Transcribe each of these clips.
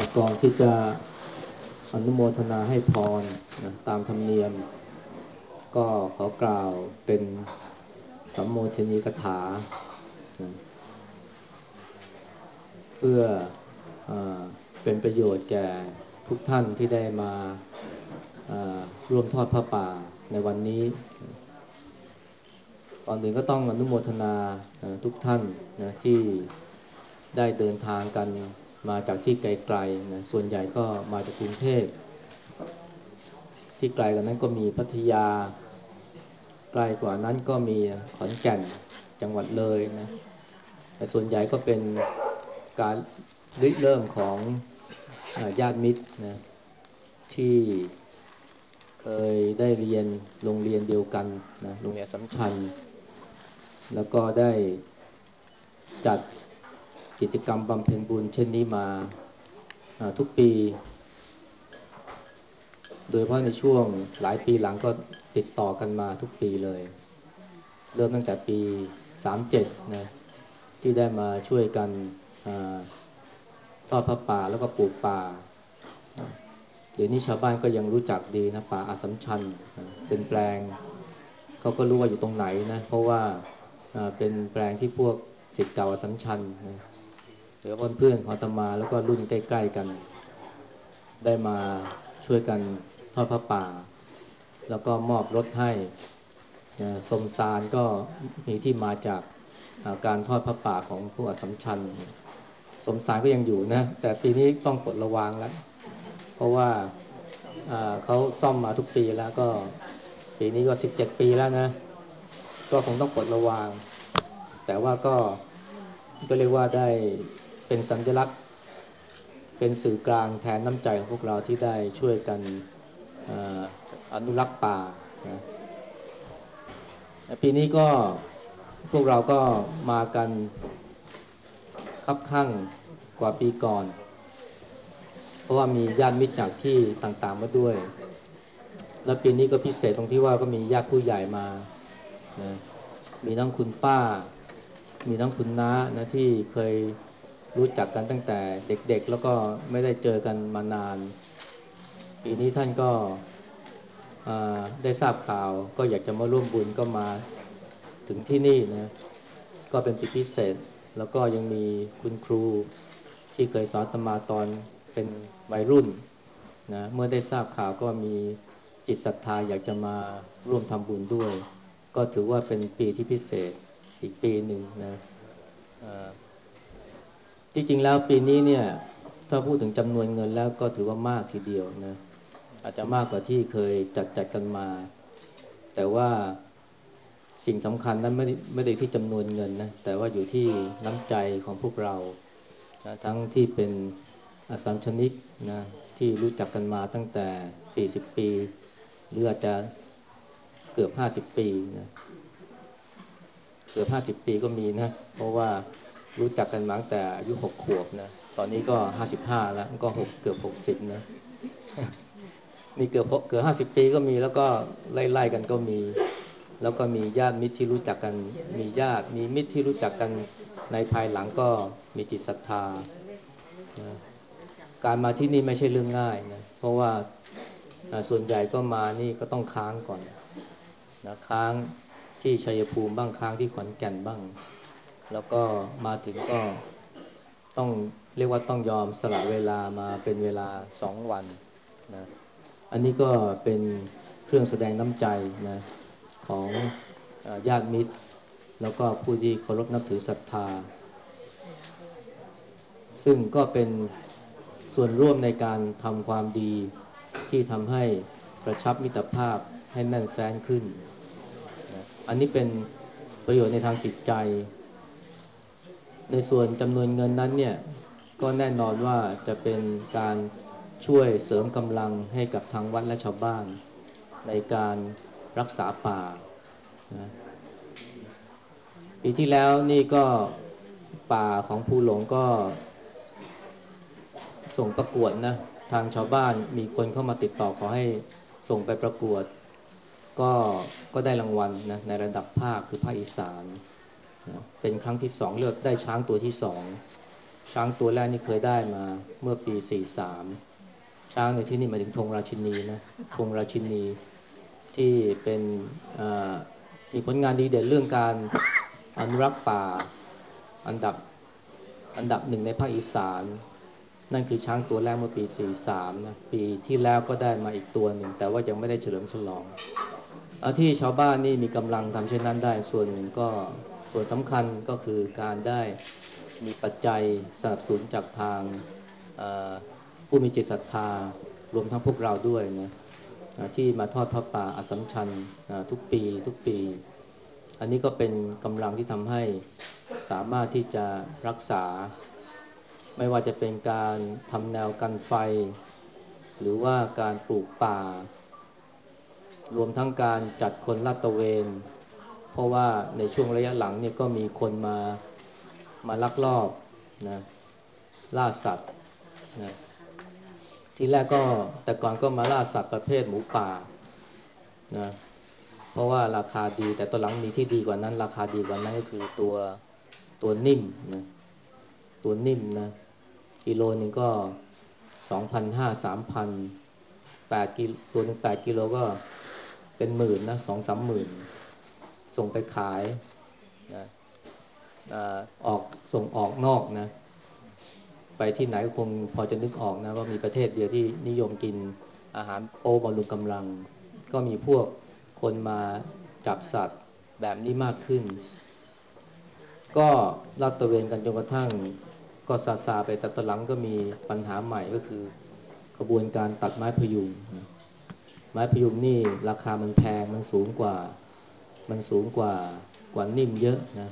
ก่อนที่จะอนุโมทนาให้พรนะตามธรรมเนียมก็ขอกล่าวเป็นสัมโมทนีกถานะเพื่อเอเป็นประโยชน์แก่ทุกท่านที่ได้มาเอ่อร่วมทอดพระป่าในวันนี้ก่อนอื่นก็ต้องอนุโมทนาทุกท่านนะที่ได้เดินทางกันมาจากที่ไกลๆนะส่วนใหญ่ก็มาจากกรุงเทพที่ไกลกว่านั้นก็มีพัทยาไกลกว่านั้นก็มีขอนแก่นจังหวัดเลยนะแต่ส่วนใหญ่ก็เป็นการริเริ่มของญาติมิตรนะที่เคยได้เรียนโรงเรียนเดียวกันนะโรงเรียนอัสสัมชัญแล้วก็ได้จัดกิจกรรมบำเพ็ญบุญเช่นนี้มาทุกปีโดยเฉพาะในช่วงหลายปีหลังก็ติดต่อกันมาทุกปีเลยเริ่มตั้งแต่ปี37นะที่ได้มาช่วยกันทอดพระป่าแล้วก็ปลูกป่าเดี๋ยวนี้ชาวบ้านก็ยังรู้จักดีนะป่าอัสสัมชัญเป็นแปลงเขาก็รู้ว่าอยู่ตรงไหนนะเพราะว่าเป็นแปลงที่พวกศิษย์เก่าอัสสัมชัญนะหรือว่าเพื่อนของอาตมาแล้วก็รุ่นใกล้ๆกันได้มาช่วยกันทอดพระป่าแล้วก็มอบรถให้นะสมสารก็มีที่มาจากการทอดพระป่าของพวกอัสสัมชัญสมสารก็ยังอยู่นะแต่ปีนี้ต้องปลดระวางแล้วเพราะว่าเขาซ่อมมาทุกปีแล้วก็ปีนี้ก็17 ปีแล้วนะก็คงต้องปลดระวางแต่ว่าก็เรียกว่าได้เป็นสัญลักษณ์เป็นสื่อกลางแทนน้ำใจของพวกเราที่ได้ช่วยกันออนุรักษ์ป่านะปีนี้ก็พวกเราก็มากันคับข้างกว่าปีก่อนเพราะว่ามีญาติมิตรจากที่ต่างๆมาด้วยแล้วปีนี้ก็พิเศษตรงที่ว่าก็มีญาติผู้ใหญ่มานะมีทั้งคุณป้ามีทั้งคุณน้านะที่เคยรู้จักกันตั้งแต่เด็กๆแล้วก็ไม่ได้เจอกันมานานปีนี้ท่านก็ได้ทราบข่าวก็อยากจะมาร่วมบุญก็มาถึงที่นี่นะก็เป็นปีพิเศษแล้วก็ยังมีคุณครูที่เคยสอนอาตมาตอนเป็นวัยรุ่นนะเมื่อได้ทราบข่าวก็มีจิตศรัทธาอยากจะมาร่วมทำบุญด้วยก็ถือว่าเป็นปีที่พิเศษอีกปีหนึ่งนะที่จริงแล้วปีนี้เนี่ยถ้าพูดถึงจำนวนเงินแล้วก็ถือว่ามากทีเดียวนะอาจจะมากกว่าที่เคยจัดกันมาแต่ว่าสิ่งสำคัญนั้นไม่ได้ที่จำนวนเงินนะแต่ว่าอยู่ที่น้ำใจของพวกเรานะทั้งที่เป็นอาสาสนิกนะที่รู้จักกันมาตั้งแต่40ปีหรืออาจจะเกือบ50ปีนะเกือบ50 ปีก็มีนะเพราะว่ารู้จักกันมาตั้งแต่อายุ6 ขวบนะตอนนี้ก็55แล้วก็6เกือบ60นะมีเกือบ50 ปีก็มีแล้วก็ไล่ๆกันก็มีแล้วก็มีญาติมิตรที่รู้จักกันมีญาติมีมิตรที่รู้จักกันในภายหลังก็มีจิตศรัทธานะการมาที่นี่ไม่ใช่เรื่องง่ายนะเพราะว่าส่วนใหญ่ก็มานี่ก็ต้องค้างก่อนนะค้างที่ชัยภูมิบ้างค้างที่ขอนแก่นบ้างแล้วก็มาถึงก็ต้องเรียกว่าต้องยอมสละเวลามาเป็นเวลา2 วันนะอันนี้ก็เป็นเครื่องแสดงน้ำใจนะของญาติมิตรแล้วก็ผู้ที่เคารพนับถือศรัทธาซึ่งก็เป็นส่วนร่วมในการทำความดีที่ทำให้กระชับมิตรภาพให้แน่นแฟ้นขึ้นนะอันนี้เป็นประโยชน์ในทางจิตใจในส่วนจำนวนเงินนั้นเนี่ยก็แน่นอนว่าจะเป็นการช่วยเสริมกำลังให้กับทางวัดและชาวบ้านในการรักษาป่านะปีที่แล้วนี่ก็ป่าของภูหลงก็ส่งประกวดนะทางชาวบ้านมีคนเข้ามาติดต่อขอให้ส่งไปประกวดก็ก็ได้รางวัลนะในระดับภาคคือภาคอีสานนะเป็นครั้งที่2เลือกได้ช้างตัวที่2 ช้างตัวแรกนี่เคยได้มาเมื่อปี43ช้างในที่นี่หมายถึงธงราชินีนะธงราชินีที่เป็นอ่ามีผลงานดีเด่นเรื่องการอนุรักษ์ป่าอันดับอันดับหนึ่งในภาคอีสานนั่นคือช้างตัวแรกเมื่อปี43นะปีที่แล้วก็ได้มาอีกตัวหนึ่งแต่ว่ายังไม่ได้เฉลิมฉลองที่ชาวบ้านนี่มีกำลังทำเช่นนั้นได้ส่วนหนึ่งก็ส่วนสำคัญก็คือการได้มีปัจจัยสนับสนุนจากทางผู้มีจิตศรัทธารวมทั้งพวกเราด้วยนะที่มาทอดพระป่าอัสสัมชัญทุกปีทุกปีอันนี้ก็เป็นกำลังที่ทำให้สามารถที่จะรักษาไม่ว่าจะเป็นการทำแนวกันไฟหรือว่าการปลูกป่ารวมทั้งการจัดคนลาดตระเวนเพราะว่าในช่วงระยะหลังเนี่ยก็มีคนมาลักลอบนะล่าสัตว์นะทีแรกก็แต่ก่อนก็มาล่าสัตว์ประเภทหมูป่านะเพราะว่าราคาดีแต่ตอนหลังมีที่ดีกว่านั้นราคาดีกว่านั้นก็คือตัวนิ่มนะตัวนิ่มนะกิโลนึงก็2,500 3,0008 กิโลตัวหนึ่ง8 กิโลก็เป็นหมื่นนะ2-3 หมื่นส่งไปขายนะอ่ออกส่งออกนอกนะไปที่ไหนก็คงพอจะนึกออกนะว่ามีประเทศเดียวที่นิยมกินอาหารโอบำรุงกำลังก็มีพวกคนมาจับสัตว์แบบนี้มากขึ้นก็ลาดตระเวนกันจนกระทั่งก็ซาไปแต่ตอนหลังก็มีปัญหาใหม่ก็คือขบวนการตัดไม้พยุงนะไม้พยุงนี่ราคามันแพงมันสูงกว่ามันสูงกว่านิ่มเยอะนะ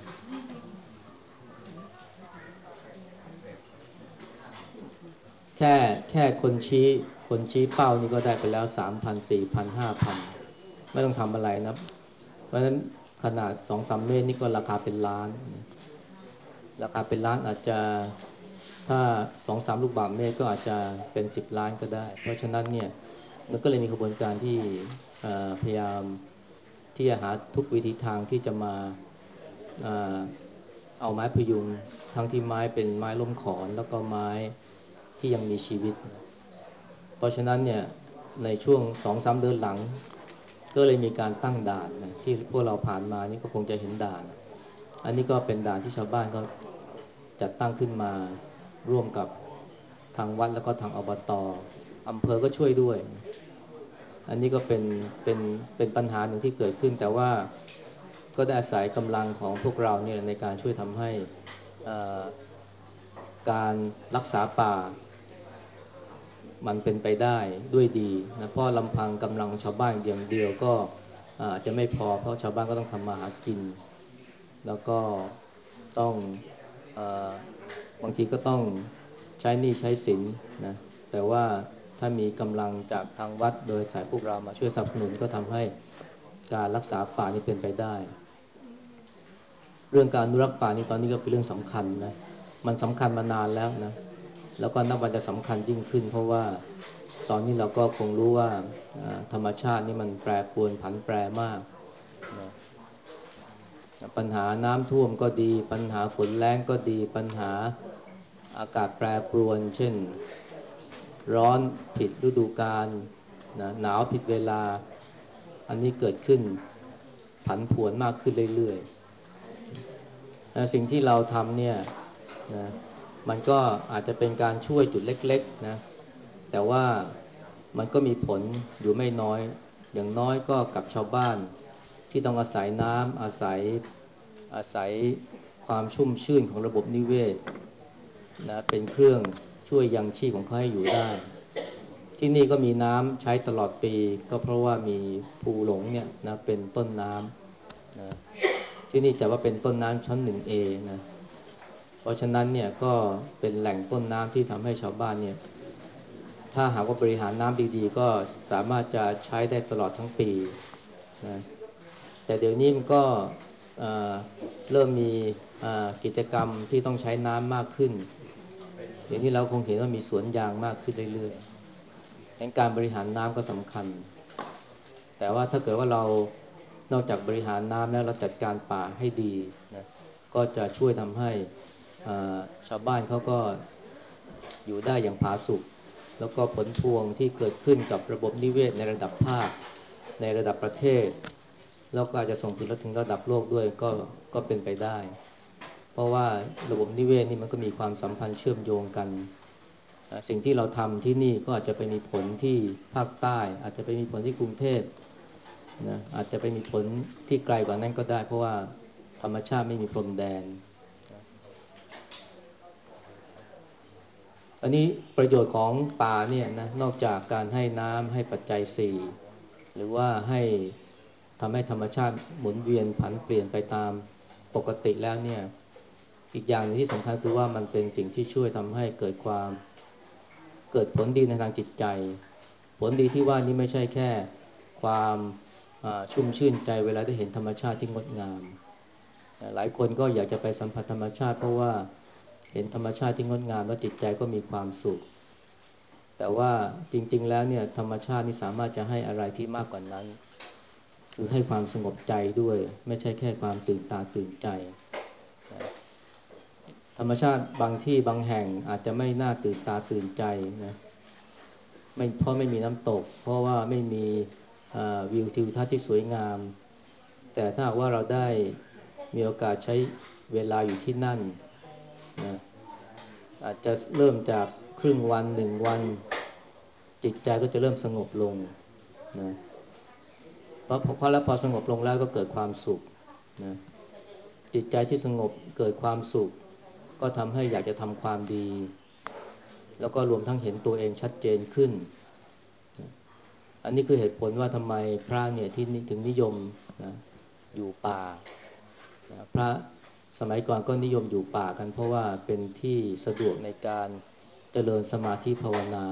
แค่แค่คนชี้เป้านี่ก็ได้ไปแล้ว3,000 4,000 5,000ไม่ต้องทำอะไรนะเพราะฉะนั้นขนาด2-3 เมตรนี่ก็ราคาเป็นล้านราคาเป็นล้านอาจจะถ้า2-3 ลูกบาศก์เมตรก็อาจจะเป็น10 ล้านก็ได้เพราะฉะนั้นเนี่ยมันก็เลยมีกระบวนการที่พยายามที่จะหาทุกวิธีทางที่จะมาเอ่อเอาไม้พยุงทั้งที่ไม้เป็นไม้ล้มขอนแล้วก็ไม้ที่ยังมีชีวิตนะเพราะฉะนั้นเนี่ยในช่วง2-3 เดือนหลังก็เลยมีการตั้งด่านนะที่พวกเราผ่านมานี่ก็คงจะเห็นด่านอันนี้ก็เป็นด่านที่ชาวบ้านก็จัดตั้งขึ้นมาร่วมกับทางวัดแล้วก็ทางอบต.อำเภอก็ช่วยด้วยอันนี้ก็เป็นเป็นปัญหาหนึ่งที่เกิดขึ้นแต่ว่าก็ได้อาศัยกำลังของพวกเราเนี่ยในการช่วยทำให้การรักษาป่ามันเป็นไปได้ด้วยดีนะเพราะลำพังกำลังชาวบ้านอย่างเดียวก็อาจจะไม่พอเพราะชาวบ้านก็ต้องทำมาหากินแล้วก็ต้องเอ่อบางทีก็ต้องใช้หนี้ใช้สินนะแต่ว่าถ้ามีกำลังจากทางวัดโดยสายพวกเรามาช่วยสนับสนุนก็ทำให้การรักษาป่านี่เป็นไปได้เรื่องการอนุรักษ์ป่านี่ตอนนี้ก็เป็นเรื่องสำคัญนะมันสำคัญมานานแล้วนะแล้วก็นับวันจะสำคัญยิ่งขึ้นเพราะว่าตอนนี้เราก็คงรู้ว่าธรรมชาตินี่มันแปรปรวนผันแปรมากนะปัญหาน้ำท่วมก็ดีปัญหาฝนแล้งก็ดีปัญหาอากาศแปรปรวนเช่นร้อนผิดฤดูกาลนะหนาวผิดเวลาอันนี้เกิดขึ้นผันผวนมากขึ้นเรื่อยๆสิ่งที่เราทำเนี่ยนะมันก็อาจจะเป็นการช่วยจุดเล็กๆนะแต่ว่ามันก็มีผลอยู่ไม่น้อยอย่างน้อยก็กับชาวบ้านที่ต้องอาศัยน้ำอาศัยความชุ่มชื่นของระบบนิเวศนะเป็นเครื่องช่วยยังชีพของเขาให้อยู่ได้ที่นี่ก็มีน้ำใช้ตลอดปีก็เพราะว่ามีภูหลงเนี่ยนะเป็นต้นน้ำนะที่นี่จะว่าเป็นต้นน้ำชั้น1Aนะเพราะฉะนั้นเนี่ยก็เป็นแหล่งต้นน้ำที่ทำให้ชาวบ้านเนี่ยถ้าหากว่าบริหารน้ำดีๆก็สามารถจะใช้ได้ตลอดทั้งปีนะแต่เดี๋ยวนี้มันก็เอ่อเริ่มมีกิจกรรมที่ต้องใช้น้ำมากขึ้นเดี๋ยวนี้เราคงเห็นว่ามีสวนยางมากขึ้นเรื่อยๆงั้นการบริหารน้ำก็สำคัญแต่ว่าถ้าเกิดว่าเรานอกจากบริหารน้ำแล้วเราจัดการป่าให้ดีนะก็จะช่วยทำให้ชาวบ้านเขาก็อยู่ได้อย่างผาสุกแล้วก็ผลพวงที่เกิดขึ้นกับระบบนิเวศในระดับภาคในระดับประเทศแล้วก็อาจจะส่งผลถึงระดับโลกด้วยก็เป็นไปได้เพราะว่าระบบนิเวศนี่มันก็มีความสัมพันธ์เชื่อมโยงกันสิ่งที่เราทำที่นี่ก็อาจจะไปมีผลที่ภาคใต้อาจจะไปมีผลที่กรุงเทพนะอาจจะไปมีผลที่ไกลกว่านั้นก็ได้เพราะว่าธรรมชาติไม่มีพรมแดน อันนี้ประโยชน์ของป่าเนี่ยนะนอกจากการให้น้ำให้ปัจจัยสี่หรือว่าให้ทำให้ธรรมชาติหมุนเวียนผันเปลี่ยนไปตามปกติแล้วเนี่ยอีกอย่างหนึงที่สำคัญคือว่ามันเป็นสิ่งที่ช่วยทำให้เกิดผลดีในทางจิตใจผลดีที่ว่านี้ไม่ใช่แค่ความชุ่มชื่นใจเวลาได้เห็นธรรมชาติที่งดงามหลายคนก็อยากจะไปสัมผัสธรรมชาติเพราะว่าเห็นธรรมชาติที่งดงามแล้วจิตใจก็มีความสุข แต่ว่าจริงๆแล้วเนี่ยธรรมชาตินี่สามารถจะให้อะไรที่มากกว่านั้นคือให้ความสงบใจด้วยไม่ใช่แค่ความตื่นตาตื่นใจธรรมชาติบางที่บางแห่งอาจจะไม่น่าตื่นตาตื่นใจนะไม่เพราะไม่มีน้ำตกเพราะว่าไม่มีวิวทิวทัศน์ที่สวยงามแต่ถ้าหากว่าเราได้มีโอกาสใช้เวลาอยู่ที่นั่นนะอาจจะเริ่มจากครึ่งวัน1 วันจิตใจก็จะเริ่มสงบลงนะเพราะแล้วพอสงบลงแล้วก็เกิดความสุขนะจิตใจที่สงบเกิดความสุขก็ทำให้อยากจะทำความดีแล้วก็รวมทั้งเห็นตัวเองชัดเจนขึ้นนะอันนี้คือเหตุผลว่าทำไมพระเนี่ยที่ถึงนิยมนะอยู่ป่านะพระสมัยก่อนก็นิยมอยู่ป่ากันเพราะว่าเป็นที่สะดวกในการเจริญสมาธิภาวนา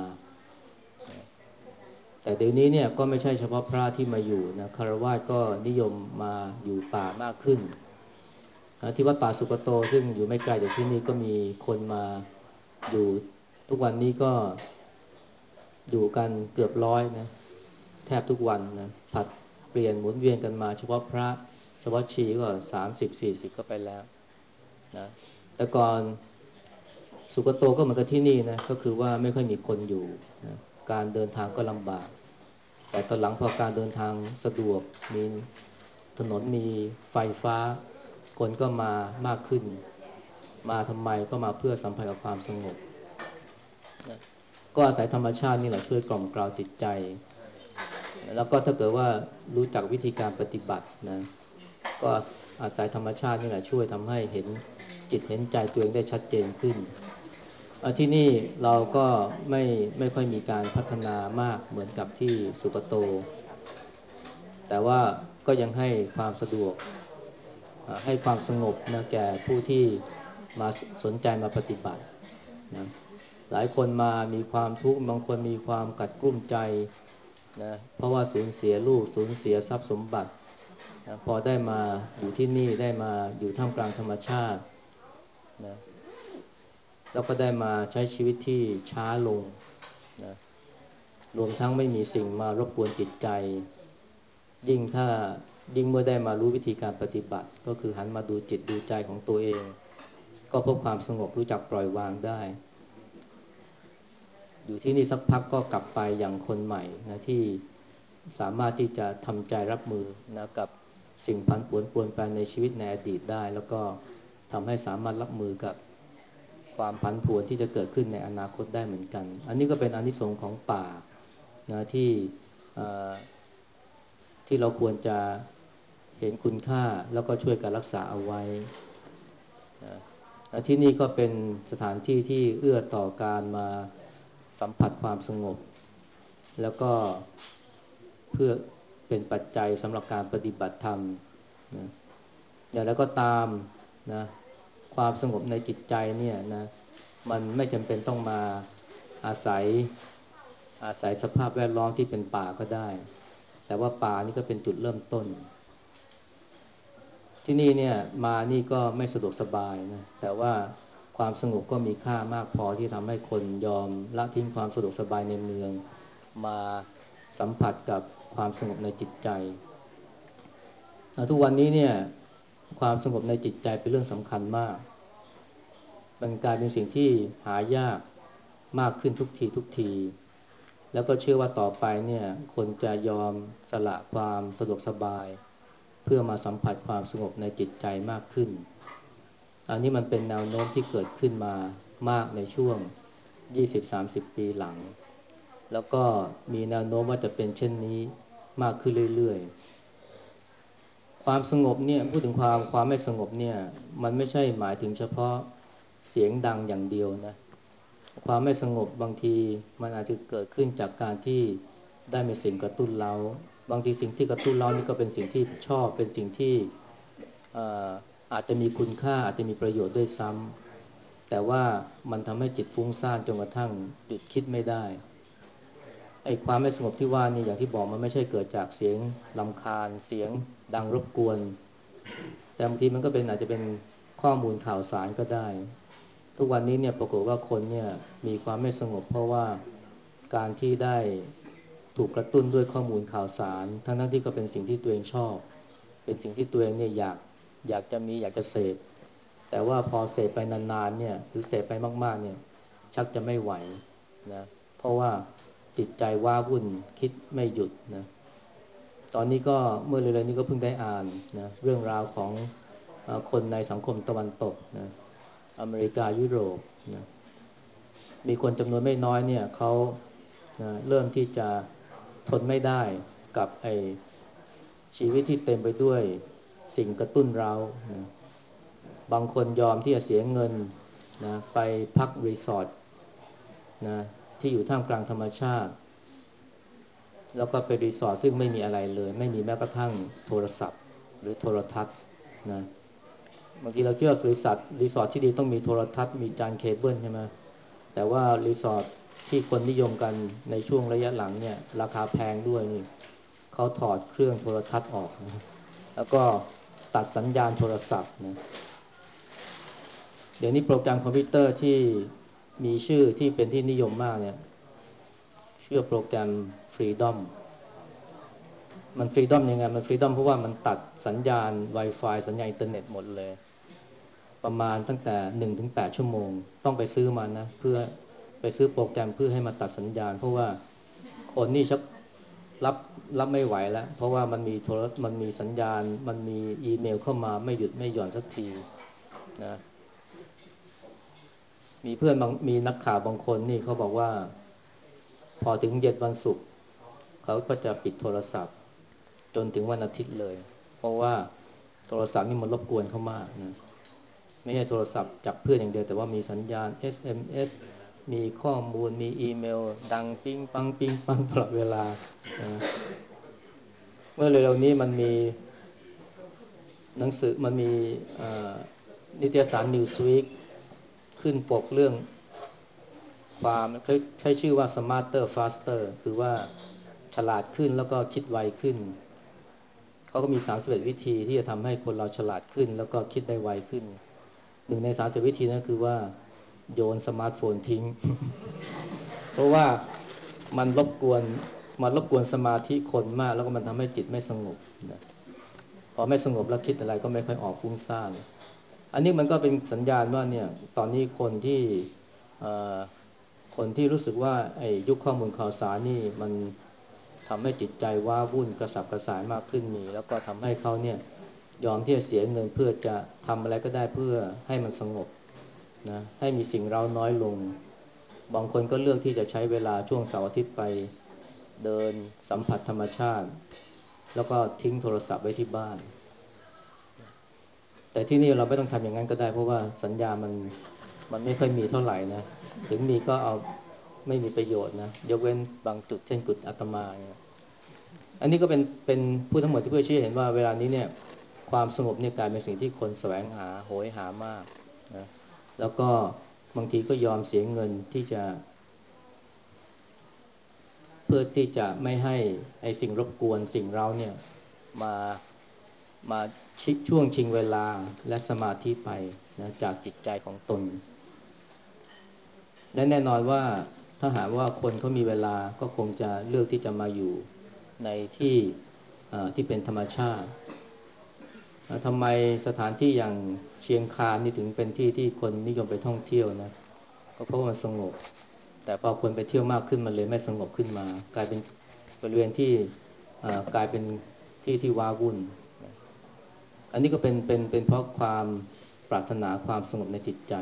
แต่เดี๋ยวนี้เนี่ยก็ไม่ใช่เฉพาะพระที่มาอยู่นะคฤหัสถ์ก็นิยมมาอยู่ป่ามากขึ้นที่วัดป่าสุกโตซึ่งอยู่ไม่ไกลจากที่นี่ก็มีคนมาอยู่ทุกวันนี้ก็อยู่กันเกือบ100นะแทบทุกวันนะผัดเปลี่ยนหมุนเวียนกันมาเฉพาะพระเฉพาะชีก็30-40ก็ไปแล้วนะแต่ก่อนสุกโตก็เหมือนกับที่นี่นะก็คือว่าไม่ค่อยมีคนอยู่นะการเดินทางก็ลำบาก แต่ตอนหลังพอการเดินทางสะดวกมีถนนมีไฟฟ้าคนก็มามากขึ้นมาทำไมก็มาเพื่อสัมผัสกับความสงบนะก็อาศัยธรรมชาตินี่แหละช่วยกล่อมกล่าวจิตใจแล้วก็ถ้าเกิดว่ารู้จักวิธีการปฏิบัตินะก็อาศัยธรรมชาตินี่แหละช่วยทำให้เห็นจิตเห็นใจตัวเองได้ชัดเจนขึ้นที่นี่เราก็ไม่ค่อยมีการพัฒนามากเหมือนกับที่สุกโต แต่ว่าก็ยังให้ความสะดวกให้ความสงบนะแก่ผู้ที่มาสนใจมาปฏิบัตินะหลายคนมามีความทุกข์บางคนมีความกัดกลุ้มใจนะเพราะว่าสูญเสียลูกสูญเสียทรัพย์สมบัตินะพอได้มาอยู่ที่นี่ได้มาอยู่ท่ามกลางธรรมชาตินะแล้วก็ได้มาใช้ชีวิตที่ช้าลงนะรวมทั้งไม่มีสิ่งมารบกวนจิตใจ ถ้ายิ่งเมื่อได้มารู้วิธีการปฏิบัติก็คือหันมาดูจิตดูใจของตัวเองก็พบความสงบรู้จักปล่อยวางได้อยู่ที่นี่สักพักก็กลับไปอย่างคนใหม่นะที่สามารถที่จะทำใจรับมือนะกับสิ่งผันผวนปรวนแปรในชีวิตในอดีตได้แล้วก็ทำให้สามารถรับมือกับความผันผวนที่จะเกิดขึ้นในอนาคตได้เหมือนกันอันนี้ก็เป็นอานิสงส์ของป่านะที่เอ่อ ที่เราควรจะเห็นคุณค่าแล้วก็ช่วยกันรักษาเอาไว้นะและที่นี่ก็เป็นสถานที่ที่เอื้อต่อการมาสัมผัสความสงบแล้วก็เพื่อเป็นปัจจัยสำหรับการปฏิบัติธรรมนะอย่างแล้วก็ตามนะความสงบในจิตใจเนี่ยนะมันไม่จำเป็นต้องมาอาศัยสภาพแวดล้อมที่เป็นป่าก็ได้ แต่ว่าป่านี่ก็เป็นจุดเริ่มต้นที่นี่เนี่ยมานี่ก็ไม่สะดวกสบายนะแต่ว่าความสงบก็มีค่ามากพอที่ทำให้คนยอมละทิ้งความสะดวกสบายในเมืองมาสัมผัสกับความสงบในจิตใจทุกวันนี้เนี่ยความสงบในจิตใจเป็นเรื่องสำคัญมากมันกลายเป็นสิ่งที่หายากมากขึ้นทุกทีทุกทีแล้วก็เชื่อว่าต่อไปเนี่ยคนจะยอมสละความสะดวกสบายเพื่อมาสัมผัสความสงบในจิตใจมากขึ้นอันนี้มันเป็นแนวโน้มที่เกิดขึ้นมามากในช่วง20-30 ปีหลังแล้วก็มีแนวโน้มว่าจะเป็นเช่นนี้มากขึ้นเรื่อยๆความสงบเนี่ยพูดถึงความไม่สงบเนี่ยมันไม่ใช่หมายถึงเฉพาะเสียงดังอย่างเดียวนะความไม่สงบบางทีมันอาจจะเกิดขึ้นจากการที่ได้มีสิ่งกระตุ้นเราบางทีสิ่งที่กระตุ้นเรานี่ก็เป็นสิ่งที่ชอบเป็นสิ่งที่เอ่ออาจจะมีคุณค่าอาจจะมีประโยชน์ด้วยซ้ำแต่ว่ามันทำให้จิตฟุ้งซ่านจนกระทั่งหยุดคิดไม่ได้ ไอ้ความไม่สงบที่ว่านี่อย่างที่บอกมันไม่ใช่เกิดจากเสียงรำคาญเสียงดังรบกวนแต่บางทีมันก็เป็นอาจจะเป็นข้อมูลข่าวสารก็ได้ทุกวันนี้เนี่ยปรากฏว่าคนเนี่ยมีความไม่สงบเพราะว่าการที่ได้ถูกกระตุ้นด้วยข้อมูลข่าวสารทั้งที่ก็เป็นสิ่งที่ตัวเองชอบเป็นสิ่งที่ตัวเองเนี่ยอยากจะมีอยากจะเสพแต่ว่าพอเสพไปนานๆเนี่ยหรือเสพไปมากๆเนี่ยชักจะไม่ไหวนะเพราะว่าจิตใจว้าวุ่นคิดไม่หยุดนะตอนนี้ก็เมื่อเร็วๆนี้ก็เพิ่งได้อ่านนะเรื่องราวของคนในสังคมตะวันตกนะอเมริกายุโรปนะมีคนจำนวนไม่น้อยเนี่ยเขานะเริ่มที่จะทนไม่ได้กับชีวิตที่เต็มไปด้วยสิ่งกระตุ้นเรานะบางคนยอมที่จะเสียเงินนะไปพักรีสอร์ทนะที่อยู่ท่ามกลางธรรมชาติ แล้วก็ไปรีสอร์ทซึ่งไม่มีอะไรเลยไม่มีแม้กระทั่งโทรศัพท์หรือโทรทัศน์นะบางทีเราคิดว่ารีสอร์ทที่ดีต้องมีโทรทัศน์มีจานเคเบิลใช่ไหมแต่ว่ารีสอร์ทที่คนนิยมกันในช่วงระยะหลังเนี่ยราคาแพงด้วยนี่เขาถอดเครื่องโทรทัศน์ออกนะแล้วก็ตัดสัญญาณโทรศัพท์นะเดี๋ยวนี้โปรแกรมคอมพิวเตอร์ที่มีชื่อที่เป็นที่นิยมมากเนี่ยชื่อโปรแกรม Freedom มันฟรีดอมยังไงมันฟรีดอมเพราะว่ามันตัดสัญญาณ Wi-Fi สัญญาณอินเทอร์เน็ตหมดเลยประมาณตั้งแต่1 ถึง 8 ชั่วโมงต้องไปซื้อมานะเพื่อไปซื้อโปรแกรมเพื่อให้มาตัดสัญญาณเพราะว่าคนนี่ชักรับรับไม่ไหวแล้วเพราะว่ามันมีสัญญาณมันมีอีเมลเข้ามาไม่หยุดไม่หย่อนสักทีนะมีเพื่อนมีนักข่าวบางคนนี่เขาบอกว่าพอถึงเย็นวันศุกร์เขาก็จะปิดโทรศัพท์จนถึงวันอาทิตย์เลยเพราะว่าโทรศัพท์นี่มันรบกวนเขามากนะไม่ใช่โทรศัพท์จากเพื่อนอย่างเดียวแต่ว่ามีสัญญาณ SMS มีข้อมูลมีอีเมลดังปิ้งปังปิ้งปังตลอดเวลานะเมื่อเร็วๆนี้มันมีหนังสือมันมีนิตยสาร Newsweek ขึ้นปกเรื่องความใช้ชื่อว่า Smarter Faster คือว่าฉลาดขึ้นแล้วก็คิดไวขึ้น เขาก็มี31วิธีที่จะทำให้คนเราฉลาดขึ้นแล้วก็คิดได้ไวขึ้นหนึ่งใน30วิธีนั้นคือว่าโยนสมาร์ทโฟนทิ้งเพราะว่ามันรบกวนสมาธิคนมากแล้วก็มันทำให้จิตไม่สงบนะพอไม่สงบแล้วคิดอะไรก็ไม่ค่อยออกฟุ้งซ่านอันนี้มันก็เป็นสัญญาณว่าเนี่ยตอนนี้เอ่อคนที่รู้สึกว่าไอ้ยุคข้อมูลข่าวสารนี่มันทำให้จิตใจว้าวุ่นกระสับกระส่ายมากขึ้นมีแล้วก็ทำให้เขาเนี่ยยอมที่จะเสียเงินเพื่อจะทำอะไรก็ได้เพื่อให้มันสงบนะให้มีสิ่งเร้าน้อยลงบางคนก็เลือกที่จะใช้เวลาช่วงเสาร์อาทิตย์ไปเดินสัมผัสธรรมชาติแล้วก็ทิ้งโทรศัพท์ไว้ที่บ้านแต่ที่นี่เราไม่ต้องทำอย่างนั้นก็ได้เพราะว่าสัญญามันไม่ค่อยมีเท่าไหร่นะถึงมีก็เอาไม่มีประโยชน์นะยกเว้นบางจุดเช่นจุดอาตมาเนี่ยอันนี้ก็เป็นผู้ทั้งหมดที่เพื่อชี้เห็นว่าเวลานี้เนี่ยความสงบเนี่ยกลายเป็นสิ่งที่คนแสวงหาโหยหามากนะแล้วก็บางทีก็ยอมเสียเงินที่จะเพื่อที่จะไม่ให้ไอ้สิ่งรบกวนสิ่งเราเนี่ยมามาช่วงชิงเวลาและสมาธิไปนะจากจิตใจของตนและแน่นอนว่าถ้าหากว่าคนเขามีเวลาก็คงจะเลือกที่จะมาอยู่ในที่ที่เป็นธรรมชาติทำไมสถานที่อย่างเชียงคานนี่ถึงเป็นที่ที่คนนิยมไปท่องเที่ยวนะก็เพราะว่ามันสงบแต่พอคนไปเที่ยวมากขึ้นมันเลยไม่สงบขึ้นมากลายเป็นบริเวณที่กลายเป็นที่ที่ว้าวุ่นนะอันนี้ก็เป็นเพราะความปรารถนาความสงบในจิตใจ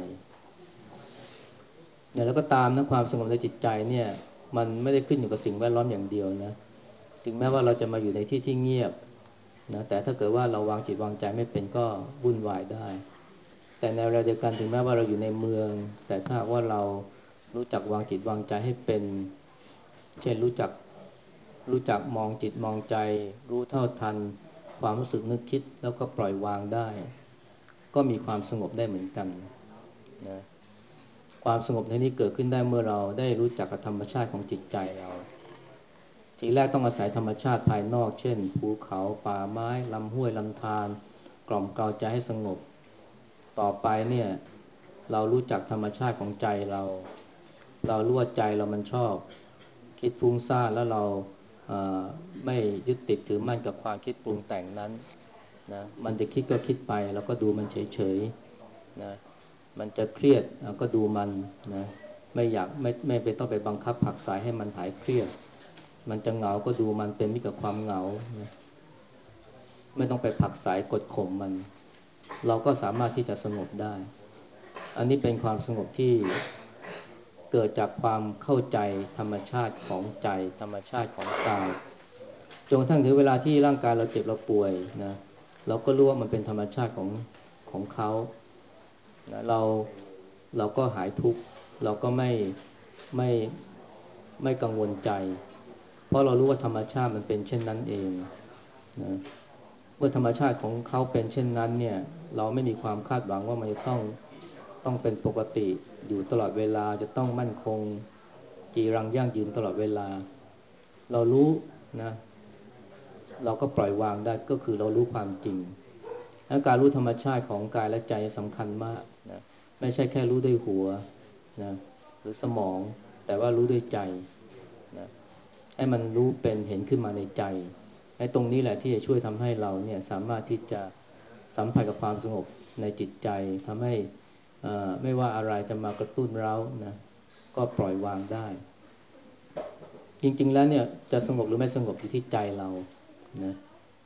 เนี่ยแล้วก็ตามนะความสงบในจิตใจเนี่ยมันไม่ได้ขึ้นอยู่กับสิ่งแวดล้อมอย่างเดียวนะถึงแม้ว่าเราจะมาอยู่ในที่ที่เงียบนะแต่ถ้าเกิดว่าเราวางจิตวางใจไม่เป็นก็วุ่นวายได้แต่ในเวลาเดียวกันถึงแม้ว่าเราอยู่ในเมืองแต่ถ้าว่าเรารู้จักวางจิตวางใจให้เป็นเช่นรู้จักมองจิตมองใจรู้เท่าทันความรู้สึกนึกคิดแล้วก็ปล่อยวางได้ก็มีความสงบได้เหมือนกันนะความสงบในนี้เกิดขึ้นได้เมื่อเราได้รู้จักกับธรรมชาติของจิตใจเราทีแรกต้องอาศัยธรรมชาติภายนอกเช่นภูเขาป่าไม้ลำห้วยลำธารกล่อมเกลาใจให้สงบต่อไปเนี่ยเรารู้จักธรรมชาติของใจเรารู้ว่าใจเรามันชอบคิดฟุ้งซ่านแล้วเราเอ่อไม่ยึดติดถือมั่นกับความคิดปรุงแต่งนั้นนะมันจะคิดก็คิดไปแล้วก็ดูมันเฉยๆนะมันจะเครียดก็ดูมันนะไม่อยากไม่ไปต้องไปบังคับผลักไสให้มันหายเครียดมันจะเหงาก็ดูมันเป็นมิตรกับความเหงานะไม่ต้องไปผลักไสกดข่มมันเราก็สามารถที่จะสงบได้อันนี้เป็นความสงบที่เกิดจากความเข้าใจธรรมชาติของใจธรรมชาติของกายจนกระทั่งถึงเวลาที่ร่างกายเราเจ็บเราป่วยนะเราก็รู้ว่ามันเป็นธรรมชาติของเขานะเราก็หายทุกข์เราก็ไม่ไม่กังวลใจเพราะเรารู้ว่าธรรมชาติมันเป็นเช่นนั้นเองนะเมื่อธรรมชาติของเขาเป็นเช่นนั้นเนี่ยเราไม่มีความคาดหวังว่ามันจะต้องเป็นปกติอยู่ตลอดเวลาจะต้องมั่นคงจีรังยั่งยืนตลอดเวลาเรารู้นะเราก็ปล่อยวางได้ก็คือเรารู้ความจริงและการรู้ธรรมชาติของกายและใจสำคัญมากนะไม่ใช่แค่รู้ด้วยหัวนะหรือสมองแต่ว่ารู้ด้วยใจนะให้มันรู้เป็นเห็นขึ้นมาในใจไอ้ตรงนี้แหละที่จะช่วยทำให้เราเนี่ยสามารถที่จะสัมผัสกับความสงบในจิตใจทำให้ไม่ว่าอะไรจะมากระตุ้นเรานะก็ปล่อยวางได้จริงๆแล้วเนี่ยจะสงบหรือไม่สงบอยู่ที่ใจเรานะ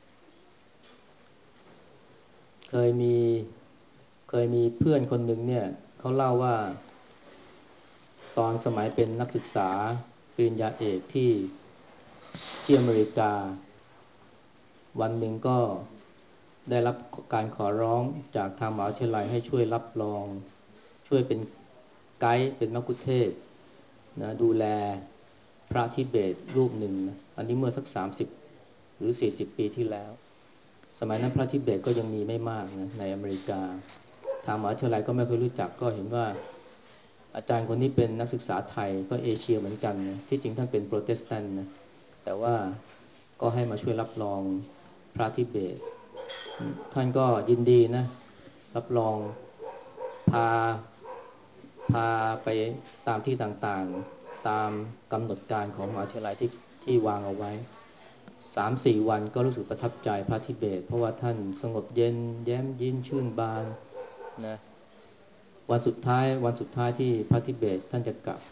เคยมีเคยมีเพื่อนคนหนึ่งเนี่ยเขาเล่าว่าตอนสมัยเป็นนักศึกษาปริญญาเอกที่อเมริกาวันหนึ่งก็ได้รับการขอร้องจากทางมหาวิทยาลัยให้ช่วยรับรองช่วยเป็นไกด์เป็นมัคคุเทศก์นะดูแลพระทิเบตรูปหนึ่งนะอันนี้เมื่อสัก30หรือ40ปีที่แล้วสมัยนั้นพระทิเบตก็ยังมีไม่มากนะในอเมริกาทางมหาวิทยาลัยก็ไม่เคยรู้จักก็เห็นว่าอาจารย์คนนี้เป็นนักศึกษาไทยก็เอเชียเหมือนกันนะที่จริงท่านเป็นโปรเตสแตนต์นะแต่ว่าก็ให้มาช่วยรับรองพระทิเบตท่านก็ยินดีนะรับรองพาพาไปตามที่ต่างๆตามกำหนดการของมหาวิทยาลัยที่วางเอาไว้3-4 วันก็รู้สึกประทับใจพระทิเบตเพราะว่าท่านสงบเย็นแย้มยิ้มชื่นบานนะวันสุดท้ายที่พระทิเบตท่านจะกลับ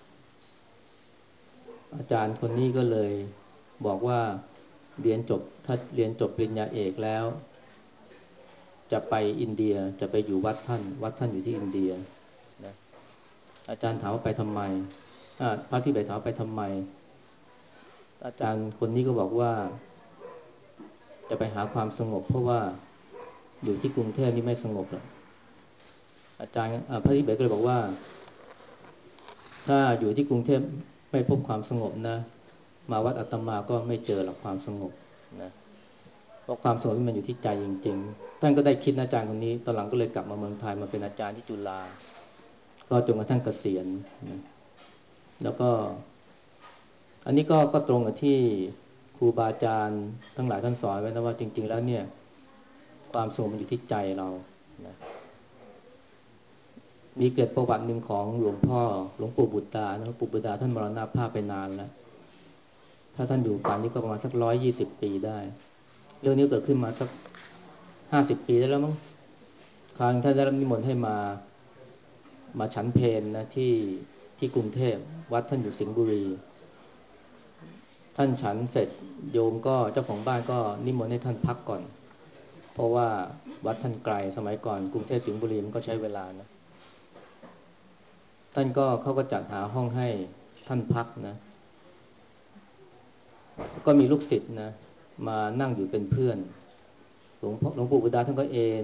อาจารย์คนนี้ก็เลยบอกว่าถ้าเรียนจบปริญญาเอกแล้วจะไปอินเดียจะไปอยู่วัดท่านอยู่ที่อินเดียนะอาจารย์ถามว่าไปทำไมพระทิเบตถามว่าไปทำไมอาจารย์คนนี้ก็บอกว่าจะไปหาความสงบเพราะว่าอยู่ที่กรุงเทพนี่ไม่สงบหรอกอาจารย์พระทิเบตก็เลยบอกว่าถ้าอยู่ที่กรุงเทพไม่พบความสงบนะมาวัดอาตมาก็ไม่เจอหรอกความสงบนะเพราะความสงบมันอยู่ที่ใจจริงๆท่านก็ได้คิดนะอาจารย์คนนี้ตอนหลังก็เลยกลับมาเมืองไทยมาเป็นอาจารย์ที่จุฬาก็จนกระทั่งเกษียณนะแล้วก็อันนี้ก็ตรงกับที่ครูบาอาจารย์ทั้งหลายท่านสอนไว้นะว่าจริงๆแล้วเนี่ยความสงบมันอยู่ที่ใจเรานะมีเกิดประวัติหนึ่งของหลวงปู่บุตรดานะหลวงปู่บุตรดาท่านมรณภาพไปนานแล้วถ้าท่านอยู่ป่านนี้ก็ประมาณสัก120 ปีได้เรื่องนี้เกิดขึ้นมาสัก 50 ปีได้แล้วมั้งครั้งท่านได้รับนิมนต์ให้มาฉันเพลนะที่กรุงเทพวัดท่านอยู่สิงห์บุรีท่านฉันเสร็จโยมก็เจ้าของบ้านก็นิมนต์ให้ท่านพักก่อนเพราะว่าวัดท่านไกลสมัยก่อนกรุงเทพสิงห์บุรีมันก็ใช้เวลานะท่านก็เขาก็จัดหาห้องให้ท่านพักนะก็มีลูกศิษย์นะมานั่งอยู่เป็นเพื่อนหลวงปู่บุดาท่านก็เอน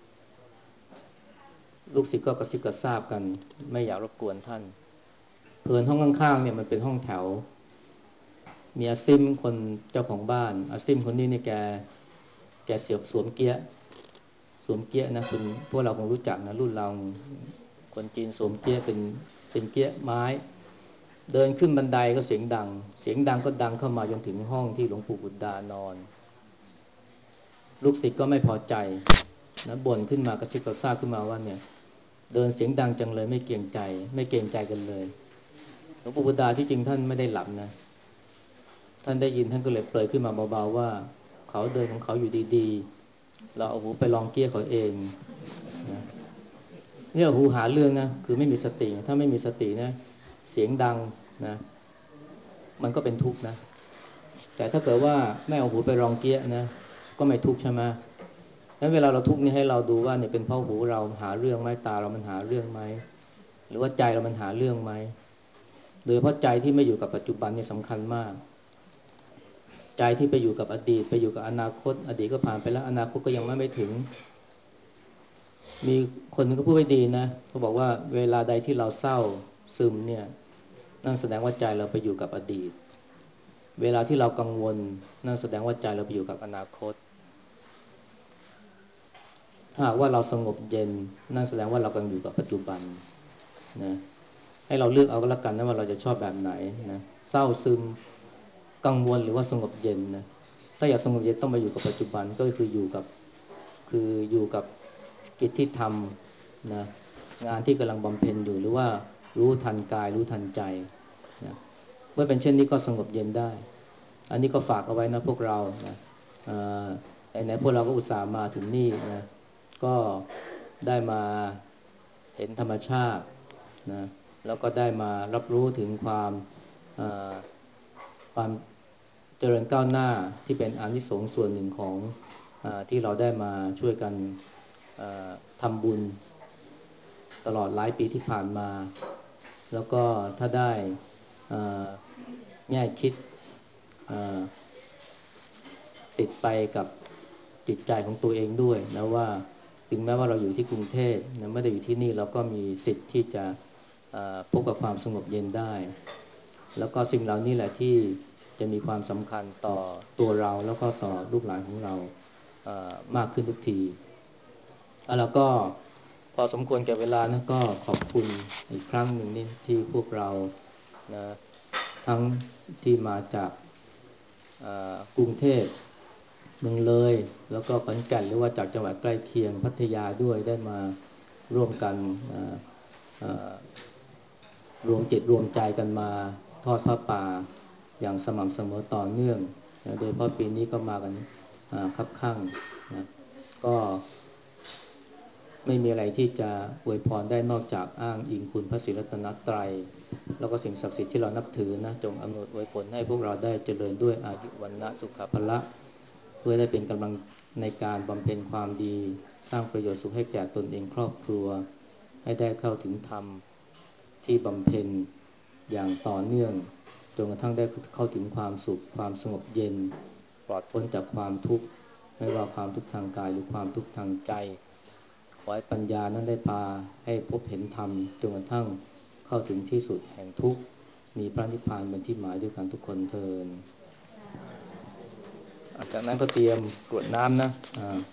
ลูกศิษย์ก็กระซิบกระซาบกันไม่อยากรบกวนท่านเพื่อนห้องข้างๆเนี่ยมันเป็นห้องแถวมีอาซิมคนเจ้าของบ้านอาซิมคนนี้เนี่ยแกเสียบสวมเกียร์นะคุณพวกเราคงรู้จักนะรุ่นเราคนจีนสวมเกียร์เป็นเกียร์ไม้เดินขึ้นบันไดก็เสียงดังก็ดังเข้ามาจนถึงห้องที่หลวงปู่บุตรดานอนลูกศิษย์ก็ไม่พอใจนะบ่นขึ้นมากระซิบกระซาบขึ้นมาว่าเนี่ยเดินเสียงดังจังเลยไม่เกรงใจกันเลยหลวงปู่บุตรดาที่จริงท่านไม่ได้หลับนะท่านได้ยินท่านก็เลยเปรยขึ้นมาเบาๆว่าเขาเดินของเขาอยู่ดีๆเราเอาหูไปลองเกี้ยเขาเองนะเนี่ยหูหาเรื่องนะคือไม่มีสติถ้าไม่มีสตินะเสียงดังนะมันก็เป็นทุกข์นะแต่ถ้าเกิดว่าไม่เอาหูไปลองเกี้ยนะก็ไม่ทุกข์ใช่ไหมงั้นเวลาเราทุกข์นี่ให้เราดูว่าเนี่ยเป็นเพราะหูเราหาเรื่องไหมตาเรามันหาเรื่องไหมหรือว่าใจเรามันหาเรื่องไหมโดยเฉพาะใจที่ไม่อยู่กับปัจจุบันนี่สำคัญมากใจที่ไปอยู่กับอดีตไปอยู่กับอนาคตอดีตก็ผ่านไปแล้วอนาคตก็ยังไม่ถึงมีคนนึงก็พูดไว้ดีนะเขาบอกว่าเวลาใดที่เราเศร้าซึมเนี่ยนั่นแสดงว่าใจเราไปอยู่กับอดีตเวลาที่เรากังวลนั่นแสดงว่าใจเราไปอยู่กับอนาคตถ้าหากว่าเราสงบเย็นนั่นแสดงว่าเรากำลังอยู่กับปัจจุบันนะให้เราเลือกเอาก็แล้วกันนะว่าเราจะชอบแบบไหนนะเศร้าซึมกังวลหรือว่าสงบเย็นนะถ้าอยากสงบเย็นต้องมาอยู่กับปัจจุบันก็คืออยู่กับกิจที่ทำนะงานที่กำลังบำเพ็ญอยู่หรือว่ารู้ทันกายรู้ทันใจนะเมื่อเป็นเช่นนี้ก็สงบเย็นได้อันนี้ก็ฝากเอาไว้นะพวกเรานะไหนพวกเราก็อุตส่าห์มาถึงนี่นะก็ได้มาเห็นธรรมชาตินะแล้วก็ได้มารับรู้ถึงความเจริญก้าวหน้าที่เป็นอานิสงส์ส่วนหนึ่งของที่เราได้มาช่วยกันทำบุญตลอดหลายปีที่ผ่านมาแล้วก็ถ้าได้แง่คิดติดไปกับจิตใจของตัวเองด้วยนะว่าถึงแม้ว่าเราอยู่ที่กรุงเทพนะไม่ได้อยู่ที่นี่เราก็มีสิทธิ์ที่จะพบกับความสงบเย็นได้แล้วก็สิ่งเหล่านี้แหละที่จะมีความสำคัญต่อตัวเราแล้วก็ต่อลูกหลานของเรามากขึ้นทุกทีแล้วก็พอสมควรแก่เวลานะก็ขอบคุณอีกครั้งหนึ่งนี่ที่พวกเรานะทั้งที่มาจากกรุงเทพเมืองเลยแล้วก็ขอนแก่นหรือว่าจากจังหวัดใกล้เคียงพัทยาด้วยได้มาร่วมกันรวมจิตรวมใจกันมาทอดผ้าป่าอย่างสม่ำเสมอต่อเนื่องนะโดยเฉพาะปีนี้ก็มากันคับข้างนะก็ไม่มีอะไรที่จะอวยพรได้นอกจากอ้างอิงคุณพระศรีรัตนตรัยแล้วก็สิ่งศักดิ์สิทธิ์ที่เรานับถือนะจงอำนวยอวยผลให้พวกเราได้เจริญด้วยอายุวันนะสุขภละเพื่อได้เป็นกำลังในการบำเพ็ญความดีสร้างประโยชน์สุขให้แก่ตนเองครอบครัวให้ได้เข้าถึงธรรมที่บำเพ็ญอย่างต่อเนื่องจนกระทั่งได้เข้าถึงความสุขความสงบเย็นปลอดพ้นจากความทุกข์ไม่ว่าความทุกข์ทางกายหรือความทุกข์ทางใจขอให้ปัญญานั้นได้พาให้พบเห็นธรรมจนกระทั่งเข้าถึงที่สุดแห่งทุกข์มีพระนิพพานเป็นที่หมายด้วยกันทุกคนเทอญจากนั้นก็เตรียมกรวดน้ำนะ